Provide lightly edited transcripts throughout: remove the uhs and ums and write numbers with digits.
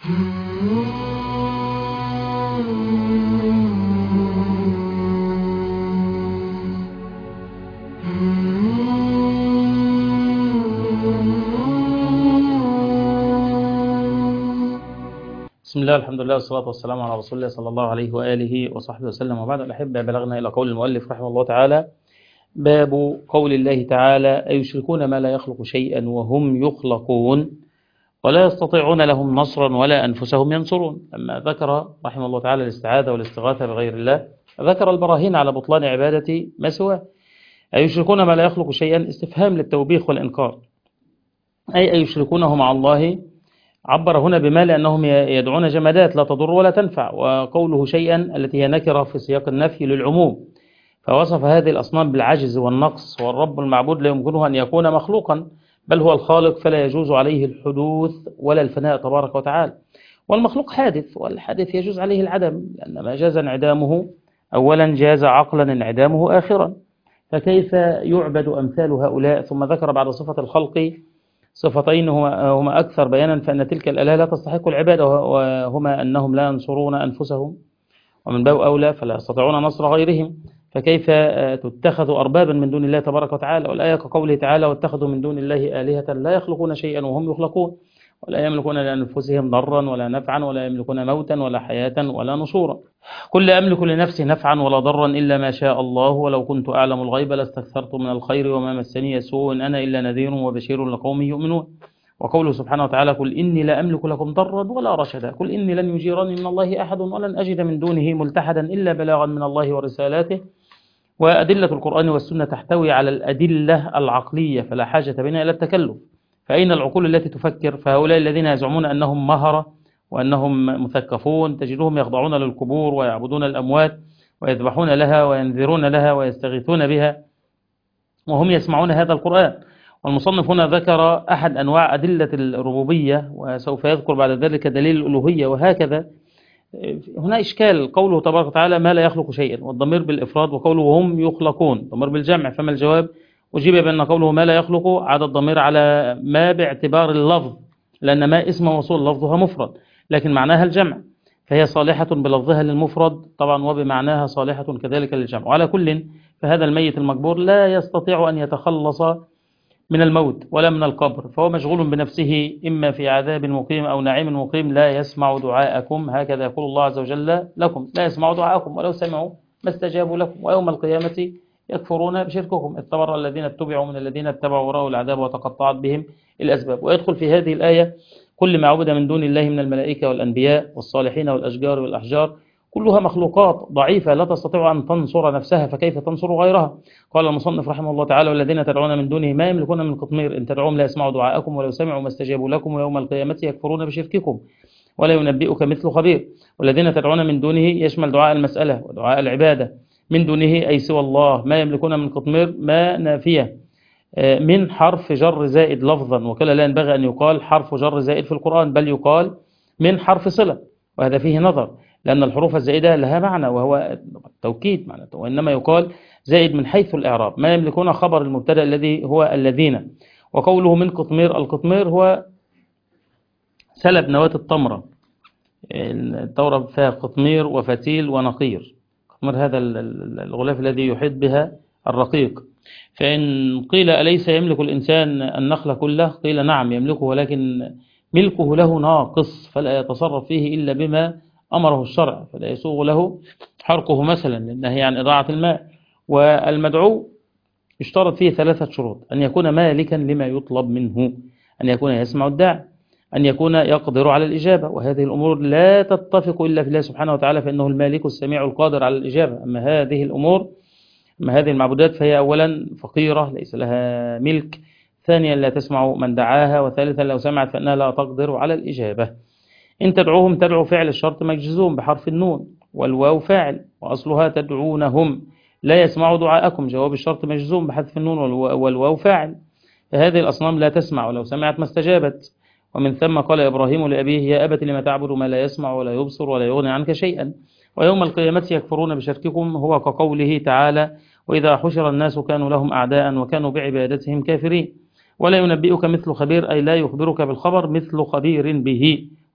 بسم الله الحمد لله والصلاة والسلام على رسول الله صلى الله عليه وآله وصحبه وسلم، وبعد الأحبة بلغنا إلى قول المؤلف رحمه الله تعالى: باب قول الله تعالى: أيشركون ما لا يخلق شيئا وهم يخلقون ولا يستطيعون لهم نصرا ولا أنفسهم ينصرون. لما ذكر رحمه الله تعالى الاستعاذة والاستغاثة بغير الله ذكر البراهين على بطلان عبادة ما سواه. أيشركون ما لا يخلق شيئا استفهام للتوبيخ والإنكار، أي أيشركونه مع الله. عبر هنا بما لأنهم يدعون جمادات لا تضر ولا تنفع، وقوله شيئا التي هي نكرة في سياق النفي للعموم، فوصف هذه الأصنام بالعجز والنقص. والرب المعبود لا يمكنه أن يكون مخلوقا، بل هو الخالق، فلا يجوز عليه الحدوث ولا الفناء تبارك وتعالى. والمخلوق حادث، والحادث يجوز عليه العدم، لأن ما جاز انعدامه أولا جاز عقلا انعدامه آخرا، فكيف يعبد أمثال هؤلاء؟ ثم ذكر بعد صفة الخلق صفتين هما أكثر بيانا، فأن تلك الآلهة لا تستحق العبادة، وهما أنهم لا ينصرون أنفسهم، ومن باب أولى فلا يستطيعون نصر غيرهم، فكيف تتخذ أربابا من دون الله تبارك وتعالى؟ والآية كقوله تعالى: واتخذوا من دون الله آلهة لا يخلقون شيئا وهم يخلقون ولا يملكون لأنفسهم ضرا ولا نفعا ولا يملكون موتا ولا حياة ولا نشورا. قل لا أملك لنفسي نفعا ولا ضرا إلا ما شاء الله ولو كنت أعلم الغيب لاستكثرت من الخير وما مسني سوء أنا إلا نذير وبشير لقوم يؤمنون. وقوله سبحانه وتعالى: قل إني لا أملك لكم ضرا ولا رشدا، قل إني لن يجيرني من الله أحد ولن أجد من دونه ملتحدا إلا بلاغا من الله ورسالاته. وأدلة القرآن والسنة تحتوي على الأدلة العقلية، فلا حاجة بنا إلى التكلف. فأين العقول التي تفكر؟ فهؤلاء الذين يزعمون أنهم مهرة وأنهم مثقفون تجدهم يخضعون للقبور ويعبدون الأموات ويذبحون لها وينذرون لها ويستغيثون بها وهم يسمعون هذا القرآن. والمصنف هنا ذكر أحد أنواع أدلة الربوبية، وسوف يذكر بعد ذلك دليل الألوهية، وهكذا. هنا إشكال قوله تبارك وتعالى: ما لا يخلق شيئا، والضمير بالإفراد، وقوله وهم يخلقون ضمير بالجمع، فما الجواب؟ أجيب بأن قوله ما لا يخلق عاد الضمير على ما باعتبار اللفظ، لأن ما اسم موصول لفظها مفرد لكن معناها الجمع، فهي صالحة بلفظها للمفرد طبعا وبمعناها صالحة كذلك للجمع. وعلى كل فهذا الميت المقبور لا يستطيع أن يتخلص من الموت ولا من القبر، فهو مشغول بنفسه إما في عذاب مقيم أو نعيم مقيم. لا يسمع دعاءكم، هكذا يقول الله عز وجل لكم: لا يسمع دعاءكم ولو سمعوا ما استجابوا لكم ويوم القيامة يكفرون بشرككم إذ تبرأ الذين اتبعوا من الذين اتبعوا ورأوا العذاب وتقطعت بهم الأسباب. ويدخل في هذه الآية كل ما عبد من دون الله من الملائكة والأنبياء والصالحين والأشجار والأحجار، كلها مخلوقات ضعيفة لا تستطيع أن تنصر نفسها، فكيف تنصر غيرها؟ قال المصنف رحمه الله تعالى: والذين تدعون من دونه ما يملكون من قطمير إن تدعوهم لا يسمعوا دعاءكم ولو سمعوا ما استجابوا لكم ويوم القيامة يكفرون بشرككم ولا ينبئك مثل خبير. والذين تدعون من دونه يشمل دعاء المسألة ودعاء العبادة، من دونه أي سوى الله. ما يملكون من قطمير ما نافية من حرف جر زائد لفظا، وكلا لا ينبغي أن يقال حرف جر زائد في القرآن، بل يقال من حرف صلة، وهذا فيه نظر لأن الحروف الزائدة لها معنى وهو توكيد معنى، وإنما يقال زائد من حيث الإعراب. ما يملكون خبر المبتدأ الذي هو الذين. وقوله من قطمير، القطمير هو سلب نواة التمرة، التمرة فيها قطمير وفتيل ونقير. قطمير هذا الغلاف الذي يحيط بها الرقيق. فإن قيل أليس يملك الإنسان النخل كله؟ قيل نعم يملكه، ولكن ملكه له ناقص، فلا يتصرف فيه إلا بما أمره الشرع، فلا يسوغ له حرقه مثلا للنهي عن إضاعة الماء. والمدعو يشترط فيه 3 شروط: أن يكون مالكا لما يطلب منه، أن يكون يسمع الداعي، أن يكون يقدر على الإجابة، وهذه الأمور لا تتفق إلا في الله سبحانه وتعالى، فإنه المالك السميع القادر على الإجابة. أما هذه الأمور، أما هذه المعبودات فهي أولا فقيرة ليس لها ملك، ثانيا لا تسمع من دعاها، وثالثا لو سمعت فإنها لا تقدر على الإجابة. إن تدعوهم تدعو فعل الشرط مجزوم بحرف النون، والواو فاعل وأصلها تدعونهم. لا يسمع دعاءكم جواب الشرط مجزوم بحذف النون والواو فاعل، فهذه الأصنام لا تسمع ولو سمعت ما استجابت. ومن ثم قال إبراهيم لأبيه: يا أبت لم تعبد ما لا يسمع ولا يبصر ولا يغني عنك شيئا ويوم القيامة يكفرون بشرككم. هو كقوله تعالى: وإذا حشر الناس كانوا لهم أعداء وكانوا بعبادتهم كافرين. ولا ينبئك مثل خبير، أي لا يخبرك بالخبر مثل خبير به،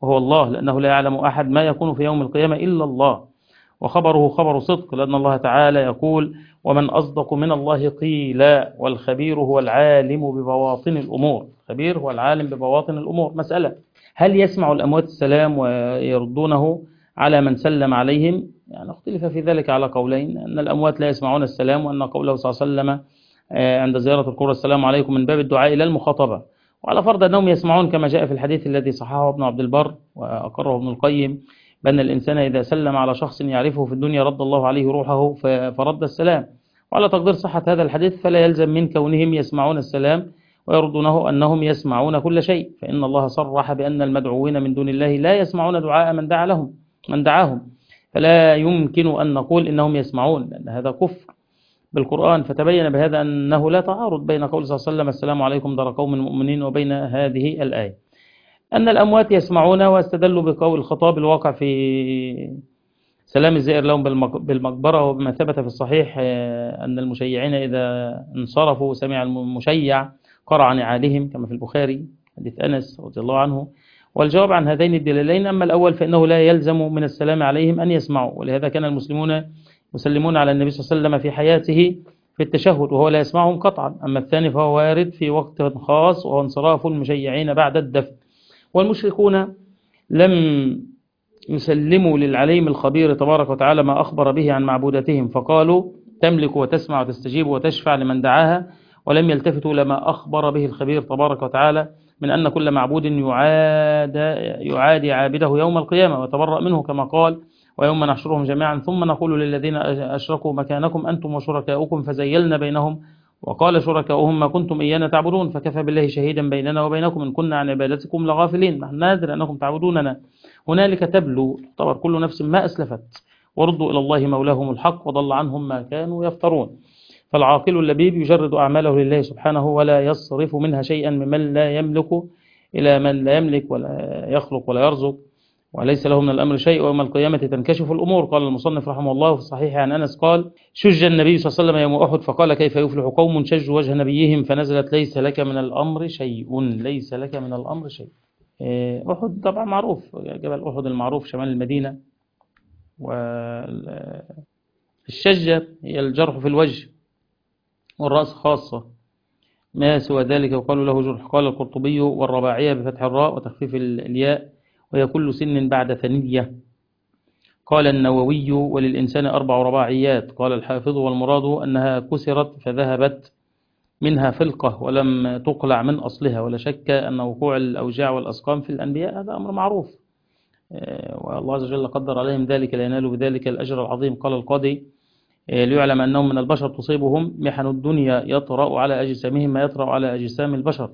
وهو الله، لأنه لا يعلم أحد ما يكون في يوم القيامة إلا الله، وخبره خبر صدق، لأن الله تعالى يقول: ومن أصدق من الله قيلا، والخبير هو العالم ببواطن الأمور. الخبير هو العالم ببواطن الأمور. مسألة: هل يسمع الأموات السلام ويردونه على من سلم عليهم؟ يعني اختلف في ذلك على قولين: أن الأموات لا يسمعون السلام، وأن قوله صلى الله عليه وسلم عند زيارة القبور: السلام عليكم، من باب الدعاء إلى المخاطبة. وعلى فرض أنهم يسمعون، كما جاء في الحديث الذي صححه ابن عبد البر وأقره ابن القيم، بأن الإنسان إذا سلم على شخص يعرفه في الدنيا رد الله عليه روحه فرد السلام. وعلى تقدير صحة هذا الحديث فلا يلزم من كونهم يسمعون السلام ويردونه أنهم يسمعون كل شيء، فإن الله صرح بأن المدعوين من دون الله لا يسمعون دعاء من دعاهم، فلا يمكن أن نقول إنهم يسمعون، لأن هذا كفر بالقرآن. فتبين بهذا أنه لا تعارض بين قول صلى الله عليه وسلم: السلام عليكم دار قوم مؤمنين، وبين هذه الآية. أن الأموات يسمعون، واستدلوا بقول الخطاب الواقع في سلام الزائر لهم بالمقبرة، وبما ثبت في الصحيح أن المشيعين إذا انصرفوا سمع المشيع قرع نعالهم، كما في البخاري حديث أنس رضي الله عنه. والجواب عن هذين الدليلين: أما الأول فإنه لا يلزم من السلام عليهم أن يسمعوا، ولهذا كان المسلمون يسلمون على النبي صلى الله عليه وسلم في حياته في التشهد وهو لا يسمعهم قطعا. أما الثاني فهو وارد في وقت خاص، وهو انصراف المشيعين بعد الدفن. والمشركون لم يسلموا للعليم الخبير تبارك وتعالى ما أخبر به عن معبوداتهم، فقالوا: تملك وتسمع وتستجيب وتشفع لمن دعاها، ولم يلتفتوا لما أخبر به الخبير تبارك وتعالى من أن كل معبود يعادي عابده يوم القيامة ويتبرأ منه، كما قال: ويوم نحشرهم جميعا ثم نقول للذين أشركوا مكانكم أنتم وشركاؤكم فزيلنا بينهم، وقال شركاؤهم: ما كنتم إيانا تعبدون، فكفى بالله شهيدا بيننا وبينكم إن كنا عن عبادتكم لغافلين، نحن نادر أنكم تعبدوننا. هنالك تبلو تعتبر كل نفس ما أسلفت، وردوا إلى الله مولاهم الحق، وضل عنهم ما كانوا يفترون. فالعاقل اللبيب يجرد أعماله لله سبحانه، ولا يصرف منها شيئا ممن لا يملك إلى من لا يملك ولا يخلق ولا يرزق، وليس له من الأمر شيء، ويوم القيامة تنكشف الأمور. قال المصنف رحمه الله في الصحيح عن أنس قال: شج النبي صلى الله عليه وسلم يوم أحد، فقال: كيف يفلح قوم شجوا وجه نبيهم، فنزلت: ليس لك من الأمر شيء، ليس لك من الأمر شيء. أحد طبعا معروف، جبل أحد المعروف شمال المدينة. والشجة هي الجرح في الوجه، والرأس خاصة، ما سوى ذلك يقال له جرح. قال القرطبي: والرباعية بفتح الراء وتخفيف الياء، وهي كل سن بعد ثنية. قال النووي: وللإنسان 4 رباعيات. قال الحافظ: والمراد أنها كسرت فذهبت منها فلقة ولم تقلع من أصلها. ولا شك أن وقوع الأوجاع والأسقام في الأنبياء هذا أمر معروف، والله عز وجل قدر عليهم ذلك لينالوا بذلك الأجر العظيم. قال القاضي: ليعلم أنهم من البشر تصيبهم محن الدنيا يطرأ على أجسامهم ما يطرأ على أجسام البشر.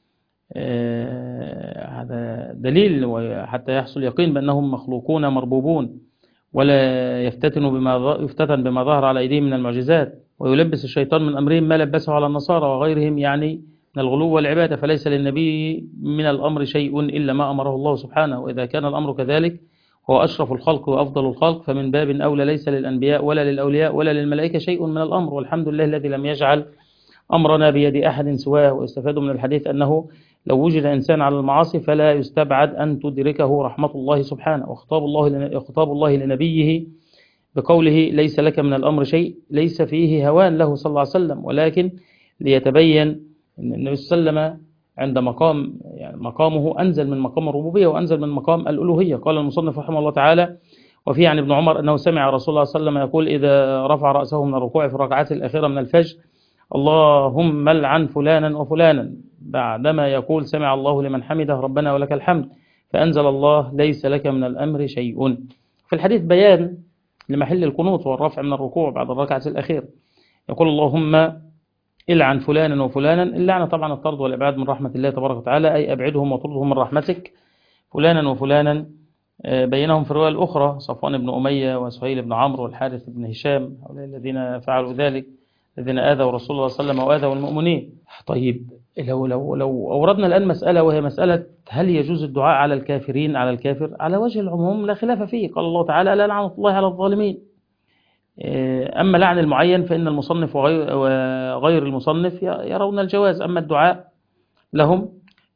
هذا دليل، وحتى يحصل يقين بأنهم مخلوقون مربوبون، ولا يفتتن بما ظهر على أيديهم من المعجزات، ويلبس الشيطان من أمرهم ما لبسه على النصارى وغيرهم، يعني من الغلو والعبادة. فليس للنبي من الأمر شيء إلا ما أمره الله سبحانه، وإذا كان الأمر كذلك هو أشرف الخلق وأفضل الخلق، فمن باب أولى ليس للأنبياء ولا للأولياء ولا للملائكة شيء من الأمر. والحمد لله الذي لم يجعل أمرنا بيد أحد سواه. ويستفاد من الحديث أنه لو وجد إنسان على المعاصي فلا يستبعد أن تدركه رحمة الله سبحانه. وخطاب الله لنبيه بقوله: ليس لك من الأمر شيء، ليس فيه هوان له صلى الله عليه وسلم، ولكن ليتبين أن النبي صلى الله عليه وسلم عند مقامه أنزل من مقام الربوبية وأنزل من مقام الألوهية. قال المصنف رحمه الله تعالى: وفي عن ابن عمر أنه سمع رسول الله صلى الله عليه وسلم يقول إذا رفع رأسه من الركوع في الركعات الأخيرة من الفجر: اللهم لعن فلانا وفلانا، بعدما يقول سمع الله لمن حمده ربنا ولك الحمد، فأنزل الله: ليس لك من الأمر شيء. في الحديث بيان لمحل القنوط والرفع من الركوع بعد الركعة الأخيرة. يقول: اللهم العن فلانا وفلانا. اللعنة طبعا الطرد والإبعاد من رحمة الله تبارك وتعالى، أي أبعدهم وطردهم من رحمتك. فلانا وفلانا بينهم في الرواية الأخرى صفوان بن أمية وسهيل بن عمرو والحارث بن هشام، هؤلاء الذين فعلوا ذلك، الذين آذوا رسول الله صلى الله عليه وسلم وآذوا المؤمنين. طيب، لو أوردنا الآن مسألة، وهي مسألة: هل يجوز الدعاء على الكافرين على الكافر؟ على وجه العموم لا خلاف فيه. قال الله تعالى: لا لعنة الله على الظالمين. أما لعن المعين فإن المصنف وغير المصنف يرون الجواز. أما الدعاء لهم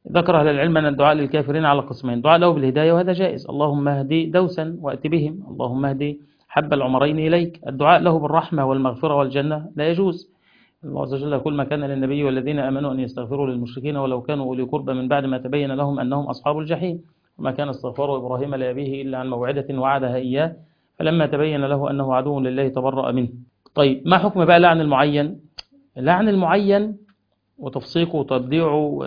ذكر أهل العلم أن الدعاء للكافرين على قسمين: دعاء له بالهداية وهذا جائز، اللهم اهدي دوسا وأت بهم، اللهم اهدي حب العمرين إليك. الدعاء له بالرحمة والمغفرة والجنة لا يجوز. الله عز وجل يقول: ما كان للنبي والذين آمنوا أن يستغفروا للمشركين ولو كانوا أولي قربى من بعد ما تبين لهم أنهم أصحاب الجحيم، وما كان استغفار إبراهيم لأبيه إلا عن موعدة وعدها إياه فلما تبين له أنه عدو لله تبرأ منه. طيب، ما حكم بقى لعن المعين؟ لعن المعين وتفسيقه وتبديعه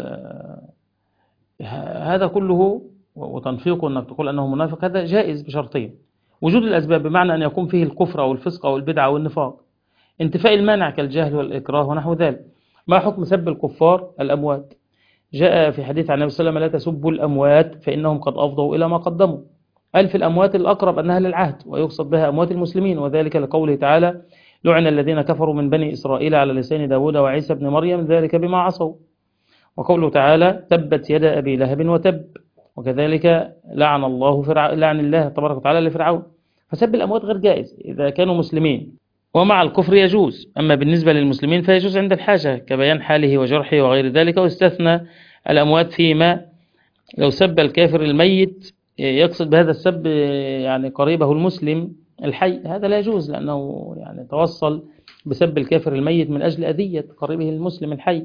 هذا كله وتنفيقه أنك تقول أنه منافق، هذا جائز بشرطين: وجود الأسباب بمعنى أن يكون فيه الكفر أو الفسق أو البدعة أو النفاق، انتفاء المانع كالجهل والإكراه ونحو ذلك. ما حكم سب الكفار الأموات؟ جاء في حديث عن النبي صلى الله عليه وسلم: لا تسبوا الأموات فإنهم قد أفضوا إلى ما قدموا. قال في الأموات الأقرب أنها للعهد، ويقصد بها أموات المسلمين، وذلك لقوله تعالى: لعن الذين كفروا من بني إسرائيل على لسان داود وعيسى بن مريم ذلك بما عصوا. وقوله تعالى: تبت يد أبي لهب وتب. وكذلك لعن الله تبارك وتعالى لفرعون. فسب الأموات غير جائز إذا كانوا مسلمين، ومع الكفر يجوز، أما بالنسبة للمسلمين فيجوز عند الحاجة كبيان حاله وجرحه وغير ذلك. واستثنى الأموات فيما لو سب الكافر الميت يقصد بهذا السب يعني قريبه المسلم الحي، هذا لا يجوز، لأنه يعني توصل بسب الكافر الميت من أجل أذية قريبه المسلم الحي.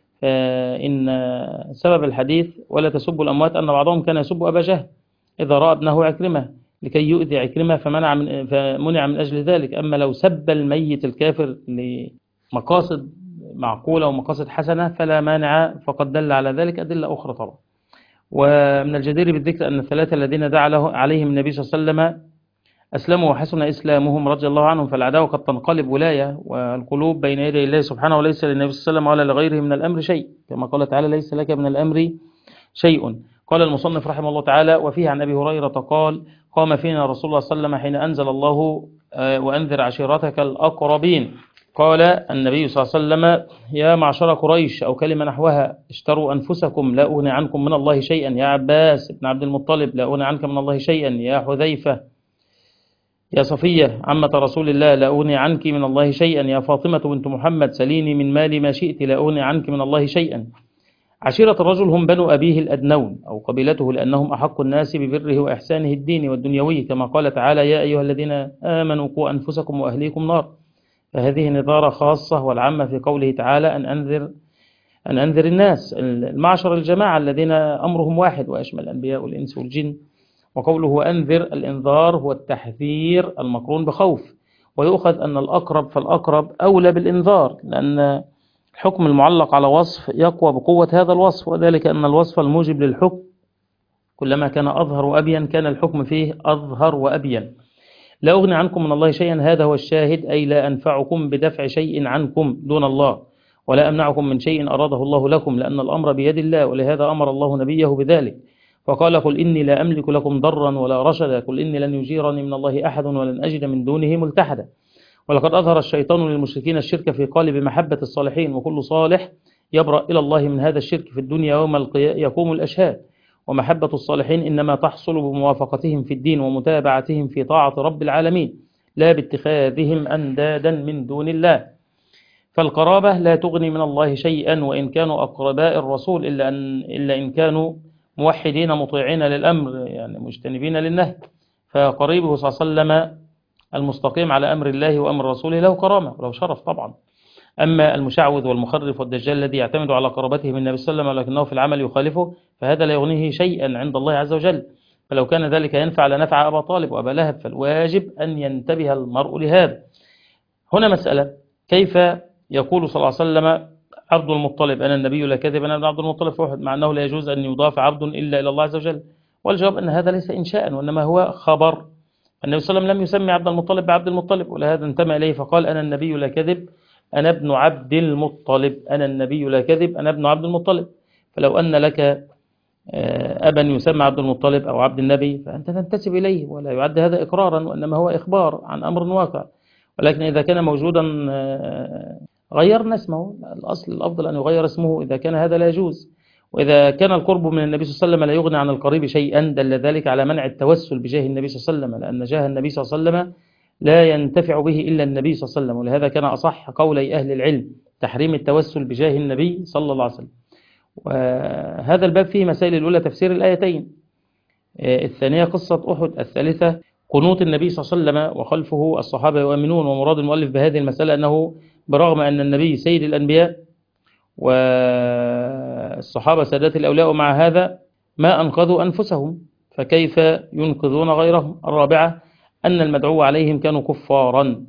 فإن سبب الحديث ولا تسبوا الأموات أن بعضهم كان يسب أبا جهل إذا رأى ابنه عكرمة لكي يؤذي عكرمة فمنع من أجل ذلك. أما لو سب الميت الكافر لمقاصد معقولة ومقاصد حسنة فلا مانع، فقد دل على ذلك أدلة أخرى طبعا. ومن الجدير بالذكر أن الثلاثة الذين دعا عليهم النبي صلى الله عليه وسلم أسلموا وحسن إسلامهم رضي الله عنهم، فالعداوة قد تنقلب ولاية، والقلوب بين يدي الله سبحانه، وليس للنبي صلى الله عليه وسلم ولا لغيره من الأمر شيء، كما قال تعالى: ليس لك من الأمر شيء. قال المصنف رحمه الله تعالى: وفيه عن أبي هريرة قال: قام فينا رسول الله صلى الله عليه وسلم حين أنزل الله وأنذر عشيرتك الأقربين. قال النبي صلى الله عليه وسلم: يا معشر قريش، أو كلمة نحوها: اشتروا أنفسكم لا أغني عنكم من الله شيئا. يا عباس بن عبد المطلب، لا أغني عنك من الله شيئا. يا حذيفة، يا صفية عمة رسول الله، لا أغني عنك من الله شيئا. يا فاطمة بنت محمد، سليني من مالي ما شئت، لا أغني عنك من الله شيئا. عشيرة الرجل هم بنو أبيه الأدنون أو قبيلته، لأنهم أحق الناس ببره وإحسانه الديني والدنيوي، كما قال تعالى: يا أيها الذين آمنوا قوا أنفسكم وأهليكم نار. فهذه نظارة خاصة، والعامة في قوله تعالى: أن أنذر الناس، المعشر الجماعة الذين أمرهم واحد وأشمل الأنبياء والإنس والجن. وقوله وأنذر، الإنذار هو التحذير المقرون بخوف، ويؤخذ أن الأقرب فالأقرب أولى بالإنذار، لأن الحكم المعلق على وصف يقوى بقوة هذا الوصف، وذلك أن الوصف الموجب للحكم كلما كان أظهر وأبين كان الحكم فيه أظهر وأبين. لا أغني عنكم من الله شيئا، هذا هو الشاهد، أي لا أنفعكم بدفع شيء عنكم دون الله، ولا أمنعكم من شيء أراده الله لكم، لأن الأمر بيد الله، ولهذا أمر الله نبيه بذلك فقال: قل إني لا أملك لكم ضرا ولا رشدا، قل إني لن يجيرني من الله أحد ولن أجد من دونه ملتحدا. ولقد أظهر الشيطان للمشركين الشرك في قالب محبة الصالحين، وكل صالح يبرأ إلى الله من هذا الشرك في الدنيا يوم يقوم الأشهاد. ومحبة الصالحين إنما تحصل بموافقتهم في الدين ومتابعتهم في طاعة رب العالمين، لا باتخاذهم أندادا من دون الله. فالقرابة لا تغني من الله شيئا، وإن كانوا أقرباء الرسول، إلا إن كانوا موحدين مطيعين للأمر، يعني مجتنبين للنهي. فقريبه صلى الله عليه وسلم المستقيم على أمر الله وأمر رسوله له كرامة وله شرف طبعا. أما المشعوذ والمخرف والدجال الذي يعتمد على قرابته من النبي صلى الله عليه وسلم ولكنه في العمل يخالفه، فهذا لا يغنيه شيئا عند الله عز وجل. فلو كان ذلك ينفع لنفع أبا طالب وأبا لهب، فالواجب أن ينتبه المرء لهذا. هنا مسألة: كيف يقول صلى الله عليه وسلم عبد المطلب أنا النبي لا كذب، أنا ابن عبد المطلب في أحد، مع أنه لا يجوز أن يضاف عبد إلا إلى الله عز وجل؟ والجواب أن هذا ليس إنشاء، وإنما هو خبر. النبي صلى الله عليه وسلم لم يسمي عبد المطلب بعبد المطلب، ولهذا انتمى إليه فقال: أنا النبي لا كذب، أنا ابن عبد المطلب، أنا النبي لا كذب، أنا ابن عبد المطلب. فلو أن لك أبا يسمى عبد المطلب أو عبد النبي فأنت تنتسب إليه، ولا يعد هذا إقرارا، وإنما هو إخبار عن أمر واقع. ولكن إذا كان موجودا غيرنا اسمه، الأصل الأفضل أن يغير اسمه إذا كان هذا لا يجوز. وإذا كان القرب من النبي صلى الله عليه وسلم لا يغني عن القريب شيئا، دل ذلك على منع التوسل بجاه النبي صلى الله عليه وسلم، لأن جاه النبي صلى الله عليه وسلم لا ينتفع به إلا النبي صلى الله عليه وسلم. ولهذا كان أصح قولي أهل العلم تحريم التوسل بجاه النبي صلى الله عليه وسلم. وهذا الباب فيه مسائل: الأولى تفسير الآيتين، الثانية قصة أحد، الثالثة قنوت النبي صلى الله عليه وسلم وخلفه الصحابة يؤمنون. ومراد المؤلف بهذه المسألة أنه برغم أن النبي سيد الأنبياء والصحابة سادات الأولياء، ومع هذا ما أنقذوا أنفسهم، فكيف ينقذون غيرهم؟ الرابعة أن المدعو عليهم كانوا كفارا.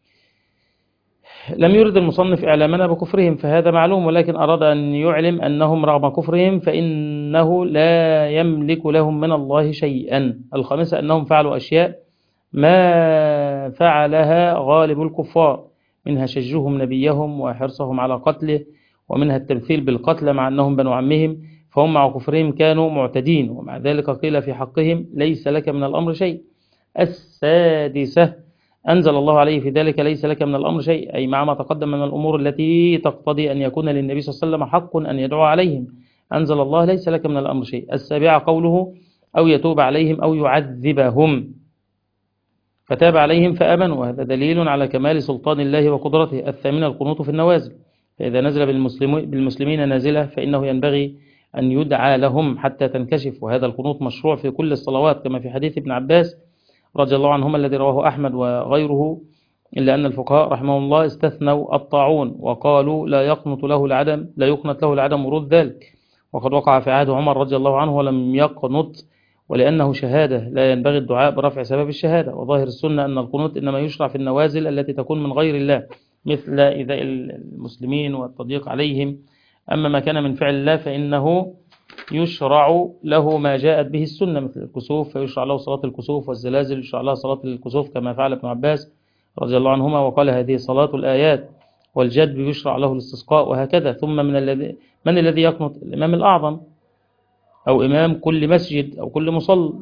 لم يرد المصنف إعلامنا بكفرهم فهذا معلوم، ولكن أراد أن يعلم أنهم رغم كفرهم فإنه لا يملك لهم من الله شيئا. الخامسة أنهم فعلوا أشياء ما فعلها غالب الكفار، منها شجهم نبيهم وحرصهم على قتله، ومنها التمثيل بالقتل مع أنهم بنو عمهم، فهم مع كفرهم كانوا معتدين، ومع ذلك قيل في حقهم ليس لك من الأمر شيء. السادسة أنزل الله عليه في ذلك ليس لك من الأمر شيء، أي مع ما تقدم من الأمور التي تقتضي أن يكون للنبي صلى الله عليه وسلم حق أن يدعو عليهم، أنزل الله ليس لك من الأمر شيء. السابعة قوله أو يتوب عليهم أو يعذبهم، فتاب عليهم فآمنوا، وهذا دليل على كمال سلطان الله وقدرته. الثامنة القنوط في النوازل، فإذا نزل بالمسلمين نازلة فإنه ينبغي أن يدعى لهم حتى تنكشف، وهذا القنوط مشروع في كل الصلوات كما في حديث ابن عباس رضي الله عنهما الذي رواه أحمد وغيره، إلا أن الفقهاء رحمهم الله استثنوا الطاعون وقالوا لا يقنط له العدم ورود ذلك، وقد وقع في عهد عمر رضي الله عنه ولم يقنط، ولأنه شهادة لا ينبغي الدعاء برفع سبب الشهادة. وظاهر السنة أن القنوت إنما يشرع في النوازل التي تكون من غير الله، مثل إيذاء المسلمين والتضييق عليهم. أما ما كان من فعل الله فإنه يشرع له ما جاءت به السنة، مثل الكسوف فيشرع له صلاة الكسوف، والزلازل يشرع لها صلاة الكسوف كما فعل ابن عباس رضي الله عنهما وقال هذه صلاة الآيات، والجدب يشرع له الاستسقاء، وهكذا. ثم من الذي يقنط؟ الإمام الأعظم أو إمام كل مسجد أو كل مصلى.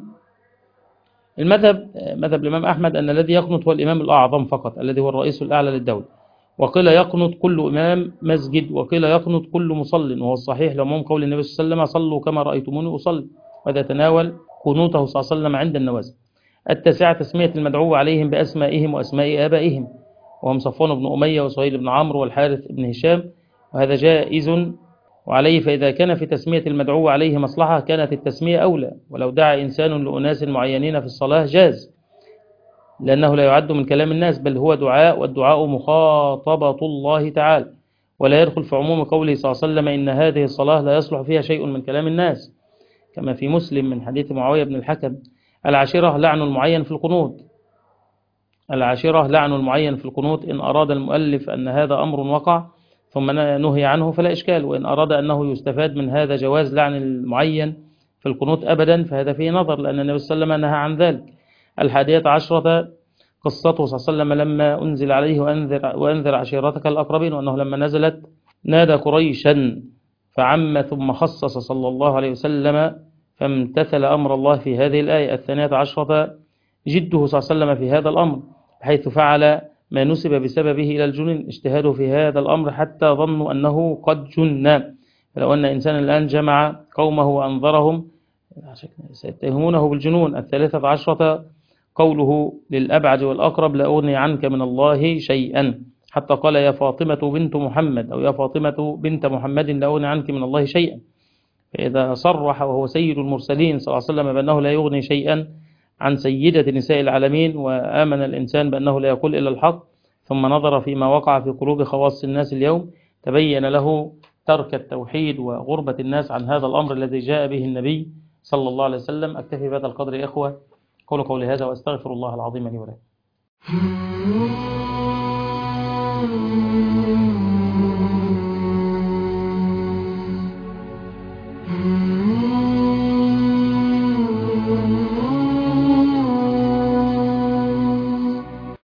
مذهب الإمام أحمد أن الذي يقنط هو الإمام الأعظم فقط الذي هو الرئيس الأعلى للدولة، وقيل يقنط كل إمام مسجد، وقيل يقنط كل مصل، وهو الصحيح لعموم قول النبي صلى الله عليه وسلم صلوا كما رأيتموني أصلي، وهذا تناول قنوته صلى الله عليه وسلم عند النوازل. التاسعة تسمية المدعو عليهم بأسمائهم وأسماء آبائهم، وهم صفوان بن أمية وسهيل بن عمرو والحارث بن هشام، وهذا جائز وعليه، فإذا كان في تسمية المدعو عليه مصلحة كانت التسمية أولى، ولو دعا إنسان لأناس معينين في الصلاة جاز، لأنه لا يعد من كلام الناس، بل هو دعاء، والدعاء مخاطبة الله تعالى، ولا يدخل في عموم قوله صلى الله عليه وسلم إن هذه الصلاة لا يصلح فيها شيء من كلام الناس، كما في مسلم من حديث معاوية بن الحكم. العاشرة لعن المعين في القنوت، إن أراد المؤلف أن هذا أمر وقع ثم نهي عنه فلا إشكال، وإن أراد أنه يستفاد من هذا جواز لعن المعين في القنوت أبدا فهذا فيه نظر، لأن النبي صلى الله عليه وسلم نهى عن ذلك. 11 قصته صلى الله عليه وسلم لما أنزل عليه وأنذر عشيرتك الأقربين، وأنه لما نزلت نادى قريشا فعم ثم خصص صلى الله عليه وسلم فامتثل أمر الله في هذه الآية. 12 جده صلى الله عليه وسلم في هذا الأمر، حيث فعل ما نسب بسببه إلى الجنون، اجتهاده في هذا الأمر حتى ظنوا أنه قد جن، فلو أن إنسانا الآن جمع قومه وأنظرهم سيتهمونه بالجنون. 13 قوله للأبعد والأقرب لا أغني عنك من الله شيئا، حتى قال يا فاطمة بنت محمد أو يا فاطمة بنت محمد لا أغني عنك من الله شيئا، فإذا صرح وهو سيد المرسلين صلى الله عليه وسلم بأنه لا يغني شيئا عن سيدة نساء العالمين، وآمن الإنسان بأنه لا يقول إلا الحق، ثم نظر فيما وقع في قلوب خواص الناس اليوم تبين له ترك التوحيد وغربة الناس عن هذا الأمر الذي جاء به النبي صلى الله عليه وسلم. أكتفي بهذا القدر يا إخوة، قولوا قولي هذا وأستغفر الله العظيم لي ولكم.